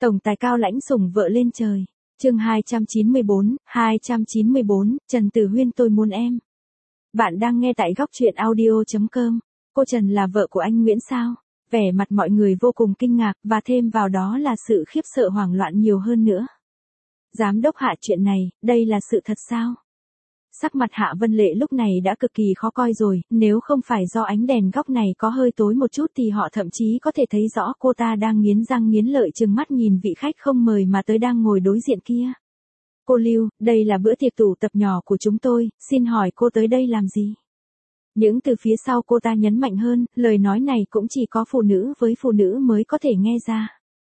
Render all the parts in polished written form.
Tổng tài cao lãnh sủng vợ lên trời. Chương 294, Trần Tử Huyên tôi muốn em. Bạn đang nghe tại góc truyện audio.com. Cô Trần là vợ của anh Nguyễn sao? Vẻ mặt mọi người vô cùng kinh ngạc và thêm vào đó là sự khiếp sợ hoảng loạn nhiều hơn nữa. Giám đốc Hạ, chuyện này, đây là sự thật sao? Sắc mặt Hạ Vân Lệ lúc này đã cực kỳ khó coi rồi, nếu không phải do ánh đèn góc này có hơi tối một chút thì họ thậm chí có thể thấy rõ cô ta đang nghiến răng nghiến lợi trừng mắt nhìn vị khách không mời mà tới đang ngồi đối diện kia. Cô Lưu, đây là bữa tiệc tụ tập nhỏ của chúng tôi, xin hỏi cô tới đây làm gì? Những từ phía sau cô ta nhấn mạnh hơn, lời nói này cũng chỉ có phụ nữ với phụ nữ mới có thể nghe ra.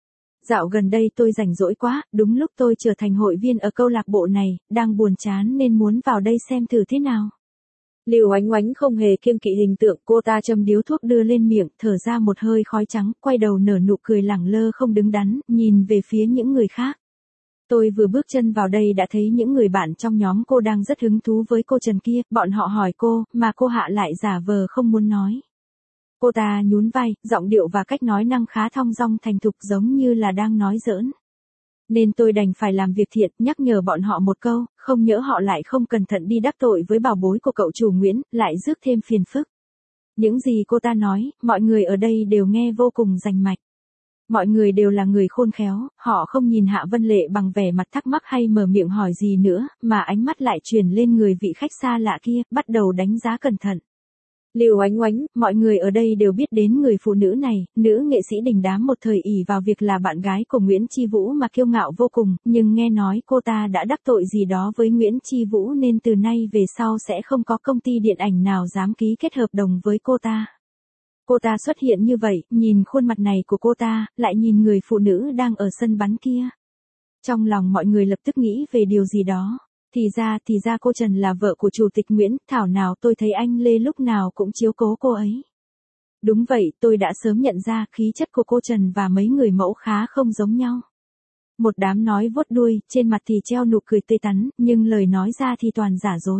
Dạo gần đây tôi rảnh rỗi quá, đúng lúc tôi trở thành hội viên ở câu lạc bộ này, đang buồn chán nên muốn vào đây xem thử thế nào. Lưu Oánh Oánh không hề kiêng kỵ hình tượng, cô ta châm điếu thuốc đưa lên miệng, thở ra một hơi khói trắng, quay đầu nở nụ cười lẳng lơ không đứng đắn, nhìn về phía những người khác. Tôi vừa bước chân vào đây đã thấy những người bạn trong nhóm cô đang rất hứng thú với cô Trần kia, bọn họ hỏi cô, mà cô Hạ lại giả vờ không muốn nói. Cô ta nhún vai, giọng điệu và cách nói năng khá thong dong thành thục giống như là đang nói giỡn. Nên tôi đành phải làm việc thiện, nhắc nhở bọn họ một câu, không nhỡ họ lại không cẩn thận đi đắc tội với bảo bối của cậu chủ Nguyễn, lại rước thêm phiền phức. Những gì cô ta nói, mọi người ở đây đều nghe vô cùng rành mạch. Mọi người đều là người khôn khéo, họ không nhìn Hạ Vân Lệ bằng vẻ mặt thắc mắc hay mở miệng hỏi gì nữa, mà ánh mắt lại chuyển lên người vị khách xa lạ kia, bắt đầu đánh giá cẩn thận. Lưu Oánh Oánh, mọi người ở đây đều biết đến người phụ nữ này, nữ nghệ sĩ đình đám một thời ỷ vào việc là bạn gái của Nguyễn Chi Vũ mà kiêu ngạo vô cùng, nhưng nghe nói cô ta đã đắc tội gì đó với Nguyễn Chi Vũ nên từ nay về sau sẽ không có công ty điện ảnh nào dám ký kết hợp đồng với cô ta. Cô ta xuất hiện như vậy, nhìn khuôn mặt này của cô ta, lại nhìn người phụ nữ đang ở sân bắn kia. Trong lòng mọi người lập tức nghĩ về điều gì đó. Thì ra cô Trần là vợ của Chủ tịch Nguyễn, thảo nào tôi thấy anh Lê lúc nào cũng chiếu cố cô ấy. Đúng vậy, tôi đã sớm nhận ra khí chất của cô Trần và mấy người mẫu khá không giống nhau. Một đám nói vuốt đuôi, trên mặt thì treo nụ cười tươi tắn, nhưng lời nói ra thì toàn giả dối.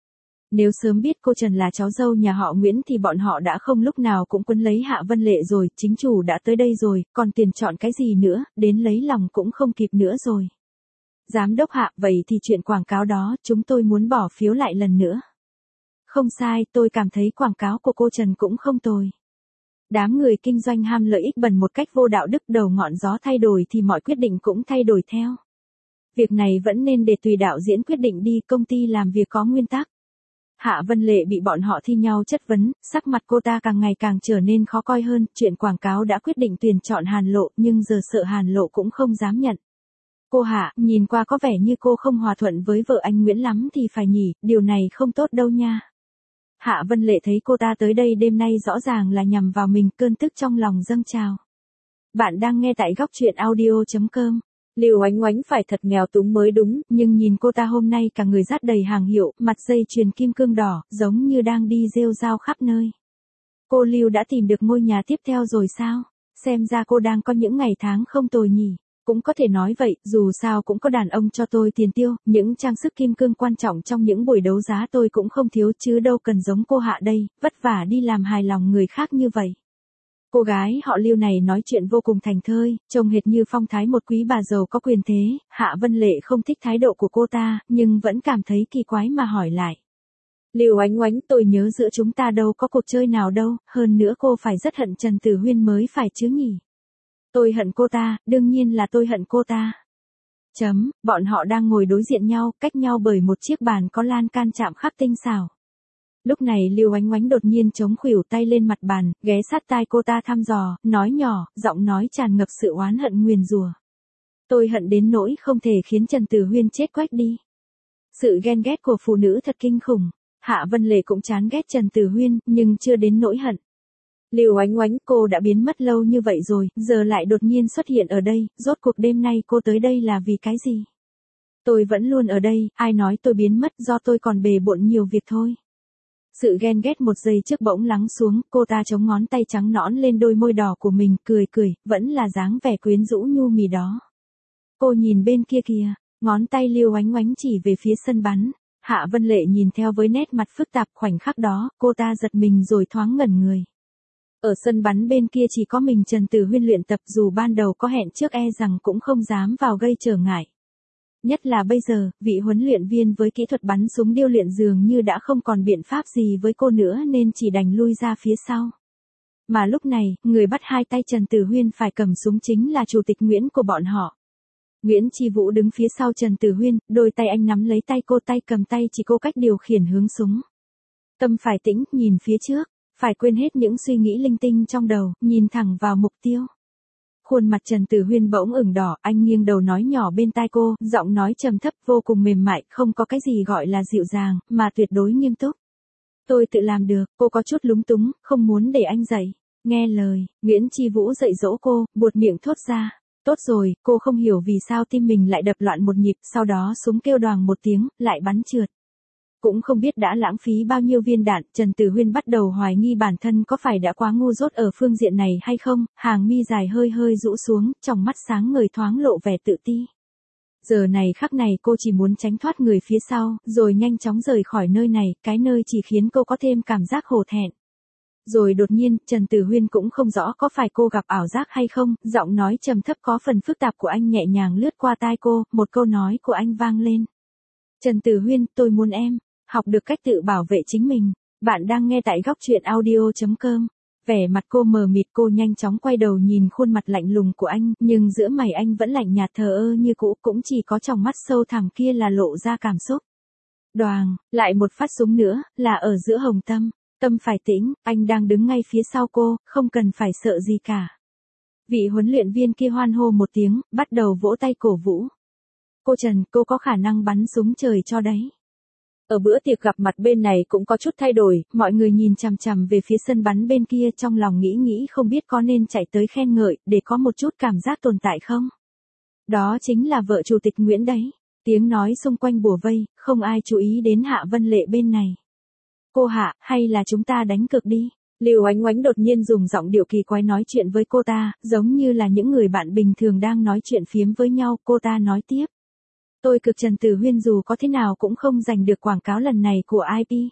Nếu sớm biết cô Trần là cháu dâu nhà họ Nguyễn thì bọn họ đã không lúc nào cũng quấn lấy Hạ Vân Lệ rồi, chính chủ đã tới đây rồi, còn tiền chọn cái gì nữa, đến lấy lòng cũng không kịp nữa rồi. Giám đốc Hạ, vậy thì chuyện quảng cáo đó, chúng tôi muốn bỏ phiếu lại lần nữa. Không sai, tôi cảm thấy quảng cáo của cô Trần cũng không tồi. Đám người kinh doanh ham lợi ích bần một cách vô đạo đức, đầu ngọn gió thay đổi thì mọi quyết định cũng thay đổi theo. Việc này vẫn nên để tùy đạo diễn quyết định đi, công ty làm việc có nguyên tắc. Hạ Vân Lệ bị bọn họ thi nhau chất vấn, sắc mặt cô ta càng ngày càng trở nên khó coi hơn, chuyện quảng cáo đã quyết định tuyển chọn Hàn Lộ nhưng giờ sợ Hàn Lộ cũng không dám nhận. Cô Hạ, nhìn qua có vẻ như cô không hòa thuận với vợ anh Nguyễn lắm thì phải nhỉ, điều này không tốt đâu nha. Hạ Vân Lệ thấy cô ta tới đây đêm nay rõ ràng là nhằm vào mình, cơn tức trong lòng dâng trào. Bạn đang nghe tại góc truyện audio.com. Lưu Oánh Oánh phải thật nghèo túng mới đúng, nhưng nhìn cô ta hôm nay cả người dát đầy hàng hiệu, mặt dây chuyền kim cương đỏ, giống như đang đi rêu rao khắp nơi. Cô Lưu đã tìm được ngôi nhà tiếp theo rồi sao? Xem ra cô đang có những ngày tháng không tồi nhỉ. Cũng có thể nói vậy, dù sao cũng có đàn ông cho tôi tiền tiêu, những trang sức kim cương quan trọng trong những buổi đấu giá tôi cũng không thiếu chứ đâu cần giống cô Hạ đây, vất vả đi làm hài lòng người khác như vậy. Cô gái họ Lưu này nói chuyện vô cùng thành thơi, trông hệt như phong thái một quý bà giàu có quyền thế. Hạ Vân Lệ không thích thái độ của cô ta, nhưng vẫn cảm thấy kỳ quái mà hỏi lại. Lưu Oánh Oánh, tôi nhớ giữa chúng ta đâu có cuộc chơi nào đâu, hơn nữa cô phải rất hận Trần Tử Huyên mới phải chứ nhỉ? Tôi hận cô ta, đương nhiên là tôi hận cô ta. Bọn họ đang ngồi đối diện nhau, cách nhau bởi một chiếc bàn có lan can chạm khắc tinh xảo. Lúc này Lưu Oánh Oánh đột nhiên chống khuỷu tay lên mặt bàn, ghé sát tai cô ta thăm dò, nói nhỏ, giọng nói tràn ngập sự oán hận nguyền rủa. Tôi hận đến nỗi không thể khiến Trần Tử Huyên chết quách đi. Sự ghen ghét của phụ nữ thật kinh khủng. Hạ Vân Lệ cũng chán ghét Trần Tử Huyên, nhưng chưa đến nỗi hận. Lưu Oánh Oánh, cô đã biến mất lâu như vậy rồi, giờ lại đột nhiên xuất hiện ở đây, rốt cuộc đêm nay cô tới đây là vì cái gì? Tôi vẫn luôn ở đây, ai nói tôi biến mất, do tôi còn bề bộn nhiều việc thôi. Sự ghen ghét một giây trước bỗng lắng xuống, cô ta chống ngón tay trắng nõn lên đôi môi đỏ của mình, cười, vẫn là dáng vẻ quyến rũ nhu mì đó. Cô nhìn bên kia kìa, ngón tay Lưu Oánh Oánh chỉ về phía sân bắn. Hạ Vân Lệ nhìn theo với nét mặt phức tạp, khoảnh khắc đó, cô ta giật mình rồi thoáng ngẩn người. Ở sân bắn bên kia chỉ có mình Trần Tử Huyên luyện tập, dù ban đầu có hẹn trước e rằng cũng không dám vào gây trở ngại. Nhất là bây giờ, vị huấn luyện viên với kỹ thuật bắn súng điêu luyện dường như đã không còn biện pháp gì với cô nữa nên chỉ đành lui ra phía sau. Mà lúc này, người bắt hai tay Trần Tử Huyên phải cầm súng chính là chủ tịch Nguyễn của bọn họ. Nguyễn Chi Vũ đứng phía sau Trần Tử Huyên, đôi tay anh nắm lấy tay cô, tay cầm tay chỉ cô cách điều khiển hướng súng. Tâm phải tĩnh, nhìn phía trước, phải quên hết những suy nghĩ linh tinh trong đầu, nhìn thẳng vào mục tiêu. Khuôn mặt Trần Tử Huyên bỗng ửng đỏ, anh nghiêng đầu nói nhỏ bên tai cô, giọng nói trầm thấp vô cùng mềm mại, không có cái gì gọi là dịu dàng, mà tuyệt đối nghiêm túc. Tôi tự làm được, cô có chút lúng túng, không muốn để anh dạy. Nghe lời, Nguyễn Chi Vũ dạy dỗ cô, buột miệng thốt ra. Tốt rồi, cô không hiểu vì sao tim mình lại đập loạn một nhịp, sau đó súng kêu đoàng một tiếng, lại bắn trượt. Cũng không biết đã lãng phí bao nhiêu viên đạn, Trần Tử Huyên bắt đầu hoài nghi bản thân có phải đã quá ngu dốt ở phương diện này hay không, hàng mi dài hơi hơi rũ xuống, trong mắt sáng ngời thoáng lộ vẻ tự ti. Giờ này khắc này cô chỉ muốn tránh thoát người phía sau, rồi nhanh chóng rời khỏi nơi này, cái nơi chỉ khiến cô có thêm cảm giác hổ thẹn. Rồi đột nhiên, Trần Tử Huyên cũng không rõ có phải cô gặp ảo giác hay không, giọng nói trầm thấp có phần phức tạp của anh nhẹ nhàng lướt qua tai cô, một câu nói của anh vang lên. Trần Tử Huyên, tôi muốn em học được cách tự bảo vệ chính mình. Bạn đang nghe tại góc truyện audio.com. Vẻ mặt cô mờ mịt, cô nhanh chóng quay đầu nhìn khuôn mặt lạnh lùng của anh, nhưng giữa mày anh vẫn lạnh nhạt thờ ơ như cũ, cũng chỉ có trong mắt sâu thẳm kia là lộ ra cảm xúc. Đoàng, lại một phát súng nữa, là ở giữa hồng tâm. Tâm phải tĩnh, anh đang đứng ngay phía sau cô, không cần phải sợ gì cả. Vị huấn luyện viên kia hoan hô một tiếng, bắt đầu vỗ tay cổ vũ. Cô Trần, cô có khả năng bắn súng trời cho đấy. Ở bữa tiệc gặp mặt bên này cũng có chút thay đổi, mọi người nhìn chằm chằm về phía sân bắn bên kia, trong lòng nghĩ không biết có nên chạy tới khen ngợi, để có một chút cảm giác tồn tại không. Đó chính là vợ chủ tịch Nguyễn đấy. Tiếng nói xung quanh bủa vây, không ai chú ý đến Hạ Vân Lệ bên này. Cô Hạ, hay là chúng ta đánh cược đi? Lưu Oánh Oánh đột nhiên dùng giọng điệu kỳ quái nói chuyện với cô ta, giống như là những người bạn bình thường đang nói chuyện phiếm với nhau. Cô ta nói tiếp. Tôi cược Trần Tử Huyên dù có thế nào cũng không giành được quảng cáo lần này của IP.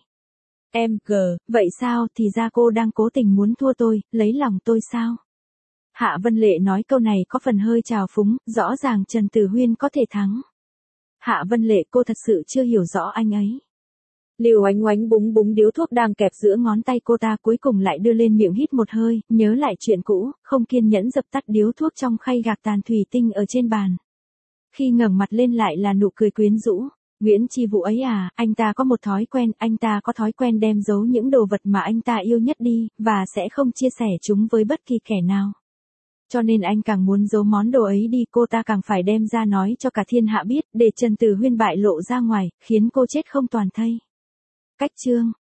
Vậy sao, thì ra cô đang cố tình muốn thua tôi, lấy lòng tôi sao? Hạ Vân Lệ nói câu này có phần hơi trào phúng, rõ ràng Trần Tử Huyên có thể thắng. Hạ Vân Lệ, cô thật sự chưa hiểu rõ anh ấy. Lưu Oánh Oánh búng búng điếu thuốc đang kẹp giữa ngón tay cô ta, cuối cùng lại đưa lên miệng hít một hơi, nhớ lại chuyện cũ, không kiên nhẫn dập tắt điếu thuốc trong khay gạc tàn thủy tinh ở trên bàn. Khi ngẩng mặt lên lại là nụ cười quyến rũ. Nguyễn Chi Vũ ấy à, anh ta có một thói quen, anh ta có thói quen đem giấu những đồ vật mà anh ta yêu nhất đi, và sẽ không chia sẻ chúng với bất kỳ kẻ nào. Cho nên anh càng muốn giấu món đồ ấy đi, cô ta càng phải đem ra nói cho cả thiên hạ biết, để Trần Tử Huyên bại lộ ra ngoài, khiến cô chết không toàn thây. Cách chương